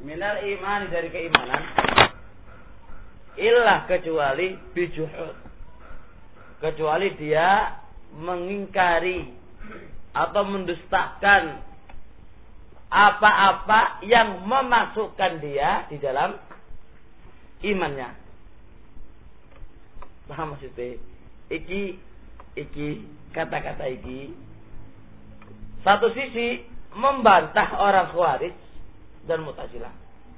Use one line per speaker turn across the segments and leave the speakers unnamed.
minal iman dari keimanan illa kecuali bijuhud, kecuali dia mengingkari atau mendustakan apa-apa yang memasukkan dia di dalam imannya. Paham maksudnya? Iki kata-kata iki satu sisi membantah orang Khawarij dan Mu'tazilah.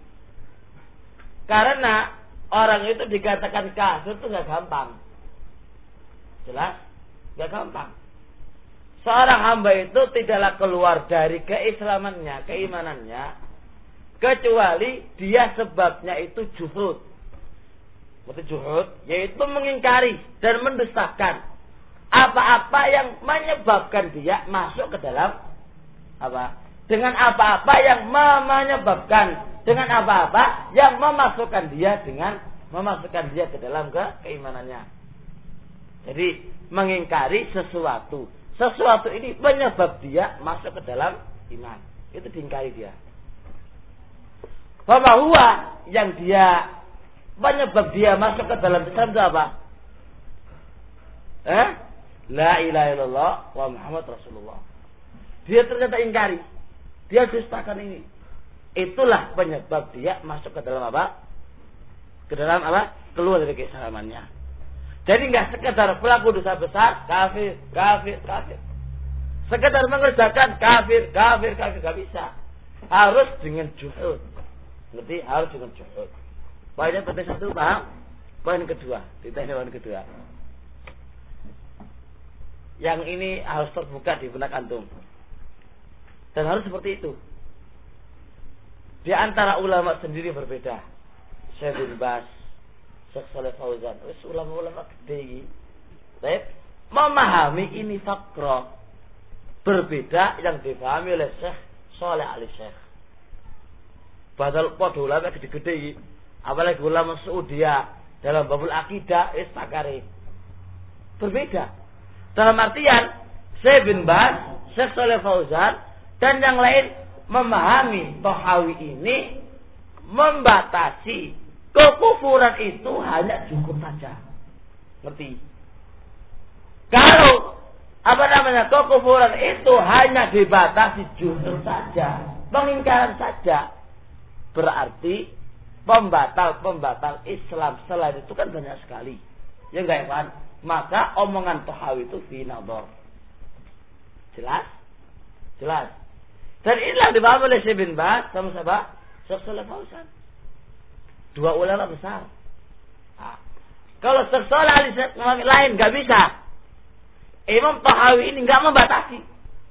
Karena orang itu dikatakan kafir itu nggak gampang. Jelas? Nggak gampang. Seorang hamba itu tidaklah keluar dari keislamannya, keimanannya, kecuali dia sebabnya itu juhud. Maksud juhud, yaitu mengingkari dan mendustakan apa-apa yang menyebabkan dia masuk ke dalam apa? Dengan apa-apa yang menyebabkan, dengan apa-apa yang memasukkan dia ke dalam keimanannya. Jadi mengingkari sesuatu ini menyebab dia masuk ke dalam iman. Itu diingkari dia. Bahwa yang dia menyebab dia masuk ke dalam Islam itu apa? La ilaha illallah wa Muhammad Rasulullah. Dia ternyata ingkari. Dia dustakan ini. Itulah penyebab dia masuk ke dalam apa? Ke dalam apa? Keluar dari keislamannya. Jadi enggak sekedar pelaku dosa besar, kafir. Sekedar mengerjakan kafir, enggak bisa. Harus dengan juhud. Ngerti? Harus dengan juhud. Poinnya penting satu, paham? Poin kedua, ditanya poin kedua. Yang ini harus terbuka di benak antum. Dan harus seperti itu. Di antara ulama sendiri berbeda. Syekh bin Baz, Syekh Shalih Fauzan, ulama-ulama gede. Baik, memahami ini fakro berbeda yang dipahami oleh Syekh Shalih Al-Syekh. Padahal pada ulama gede-gede, apalagi ulama Saudiyah dalam babul akidah istakare berbeda. Dalam artian Syekh bin Baz, Syekh Shalih Fauzan dan yang lain memahami Tahawi ini membatasi kekufuran itu hanya cukup saja. Ngerti? Kalau kekufuran itu hanya dibatasi jujur saja, pengingkaran saja, berarti pembatal Islam selain itu kan banyak sekali. Ya enggak, Ikhwan? Maka omongan Tahawi itu fi nadhar. Jelas. Dan inilah dipahami oleh Syekh bin Baz sama siapa? Syekh Shalih Fauzan. Dua ulama besar. Kalau Syekh Shalih Al-Syekh lain enggak bisa. Imam Tahawi ini enggak membatasi.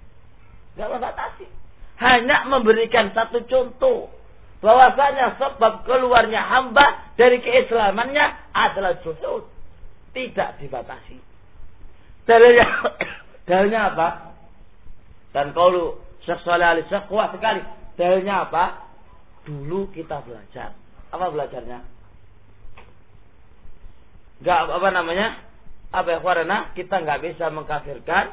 Hanya memberikan satu contoh bahwasanya sebab keluarnya hamba dari keislamannya adalah juhud. Tidak dibatasi. Dalilnya apa? Dan kalau Syekh Shalih Al-Syekh kuat sekali. Dalilnya apa? Dulu kita belajar. Apa belajarnya? Kita enggak bisa mengkafirkan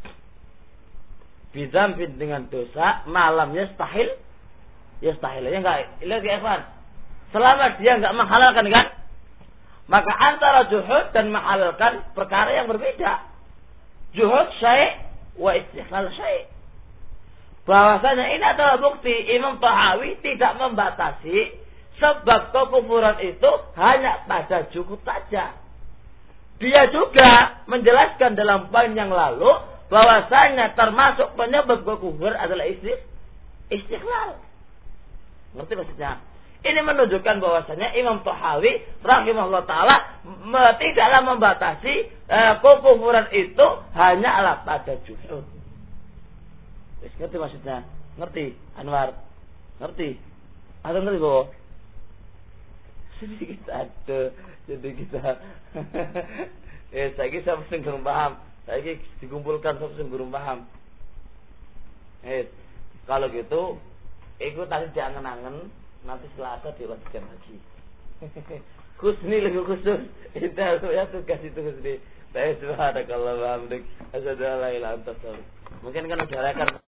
bidzambin dengan dosa malamnya yastahil. Ya enggak. Lihat ya, ikhwan. Selama dia enggak menghalalkan kan? Maka antara juhud dan menghalalkan perkara yang berbeda. Juhud syai' wa istihlal syai'. Bahwasanya ini adalah bukti Imam Tahawi tidak membatasi sebab kekufuran itu hanya pada juhud saja. Dia juga menjelaskan dalam poin yang lalu bahwasanya termasuk penyebab kekufuran adalah istiqlal. Ngerti maksudnya? Ini menunjukkan bahwasanya Imam Tahawi rahimahullah taala tidaklah membatasi kekufuran itu hanyalah pada juhud. Ngerti maksudnya? Ngerti Anwar? Ngerti? Atau ngerti kok? Jadi kita saya kisah sing kurang paham. Saya dikumpulkan sing kurang paham. Kalau gitu ikut tadi jangan-angen nanti Selasa dilanjutkan lagi. Kusni lagi khusus. Itu ya tugas itu Kusni. Saya subhanakallah wa bihamdik asyhadu an la ilaha illa anta astaghfiruka. Mungkin kan udah rekan